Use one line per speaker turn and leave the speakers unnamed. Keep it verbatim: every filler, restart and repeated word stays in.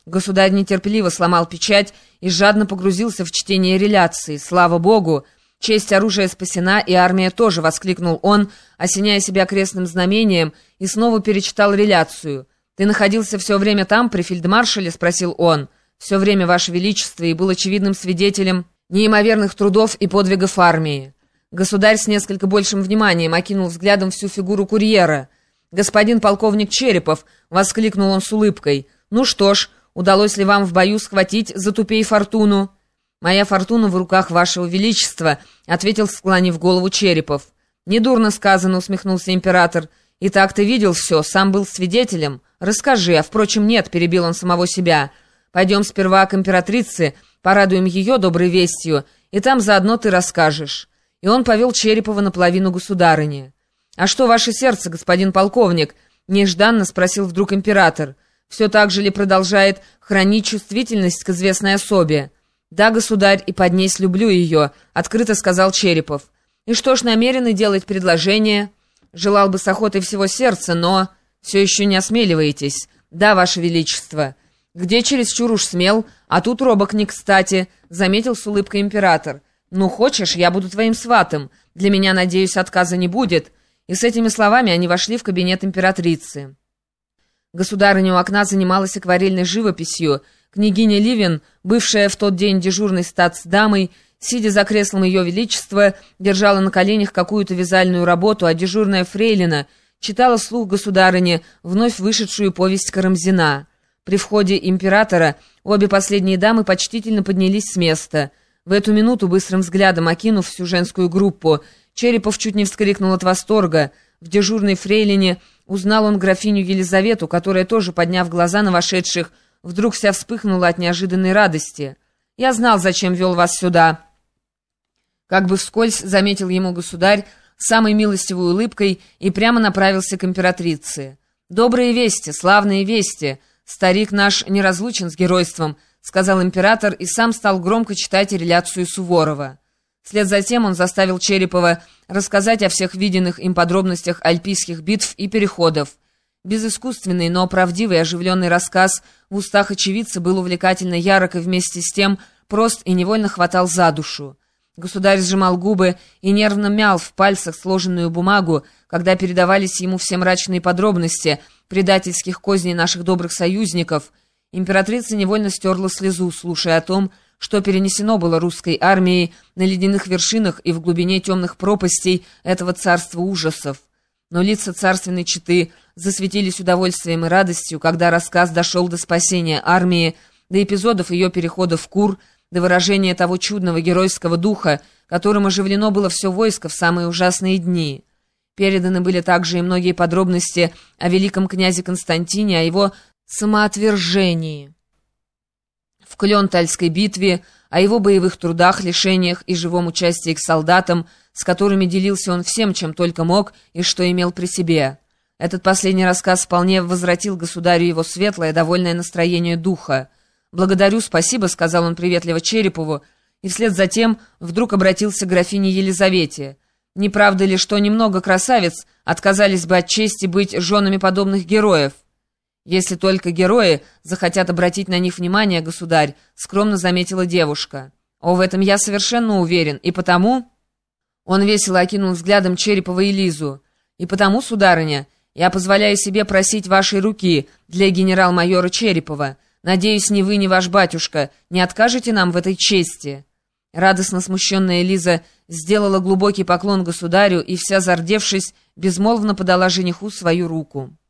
Государь нетерпеливо сломал печать и жадно погрузился в чтение реляции. «Слава Богу! Честь оружия спасена, и армия тоже!» — воскликнул он, осеняя себя крестным знамением, и снова перечитал реляцию. «Ты находился все время там, при фельдмаршале?» — спросил он. «Все время, Ваше Величество, и был очевидным свидетелем неимоверных трудов и подвигов армии». Государь с несколько большим вниманием окинул взглядом всю фигуру курьера. «Господин полковник Черепов!» — воскликнул он с улыбкой. «Ну что ж, удалось ли вам в бою схватить затупей фортуну?» «Моя фортуна в руках Вашего Величества», — ответил, склонив голову, Черепов. «Недурно сказано», — усмехнулся император. «И так ты видел все, сам был свидетелем? Расскажи, а, впрочем, нет», — перебил он самого себя. «Пойдем сперва к императрице, порадуем ее доброй вестью, и там заодно ты расскажешь». И он повел Черепова наполовину государыни. «А что ваше сердце, господин полковник?» — нежданно спросил вдруг император. «Все так же ли продолжает хранить чувствительность к известной особе?» «Да, государь, и поднесь люблю ее», — открыто сказал Черепов. «И что ж, намерены делать предложение?» «Желал бы с охотой всего сердца, но...» «Все еще не осмеливаетесь?» «Да, ваше величество». «Где чересчур уж смел, а тут робок не кстати», — заметил с улыбкой император. «Ну, хочешь, я буду твоим сватом. Для меня, надеюсь, отказа не будет». И с этими словами они вошли в кабинет императрицы. Государыня у окна занималась акварельной живописью. Княгиня Ливен, бывшая в тот день дежурной статсдамой, сидя за креслом Ее Величества, держала на коленях какую-то вязальную работу, а дежурная фрейлина читала вслух государыне вновь вышедшую повесть Карамзина. При входе императора обе последние дамы почтительно поднялись с места. В эту минуту, быстрым взглядом окинув всю женскую группу, Черепов чуть не вскрикнул от восторга. В дежурной фрейлине узнал он графиню Елизавету, которая, тоже подняв глаза на вошедших, вдруг вся вспыхнула от неожиданной радости. «Я знал, зачем вел вас сюда», — как бы вскользь заметил ему государь самой милостивой улыбкой и прямо направился к императрице. «Добрые вести, славные вести. Старик наш не разлучен с геройством», — сказал император и сам стал громко читать реляцию Суворова. Вслед за тем он заставил Черепова рассказать о всех виденных им подробностях альпийских битв и переходов. Безыскусственный, но правдивый оживленный рассказ в устах очевидца был увлекательно ярок и вместе с тем прост и невольно хватал за душу. Государь сжимал губы и нервно мял в пальцах сложенную бумагу, когда передавались ему все мрачные подробности предательских козней наших добрых союзников. Императрица невольно стерла слезу, слушая о том, что перенесено было русской армией на ледяных вершинах и в глубине темных пропастей этого царства ужасов. Но лица царственной четы засветились удовольствием и радостью, когда рассказ дошел до спасения армии, до эпизодов ее перехода в Кур, до выражения того чудного геройского духа, которым оживлено было все войско в самые ужасные дни. Переданы были также и многие подробности о великом князе Константине, о его самоотвержении в Клёнтальской битве, о его боевых трудах, лишениях и живом участии к солдатам, с которыми делился он всем, чем только мог и что имел при себе. Этот последний рассказ вполне возвратил государю его светлое, довольное настроение духа. «Благодарю, спасибо», — сказал он приветливо Черепову, и вслед за тем вдруг обратился к графине Елизавете. «Не правда ли, что немного красавиц отказались бы от чести быть женами подобных героев?» «Если только герои захотят обратить на них внимание, государь», — скромно заметила девушка. «О, в этом я совершенно уверен, и потому...» Он весело окинул взглядом Черепова и Лизу. «И потому, сударыня, я позволяю себе просить вашей руки для генерал-майора Черепова. Надеюсь, ни вы, ни ваш батюшка не откажете нам в этой чести». Радостно смущенная Лиза сделала глубокий поклон государю и, вся зардевшись, безмолвно подала жениху свою руку.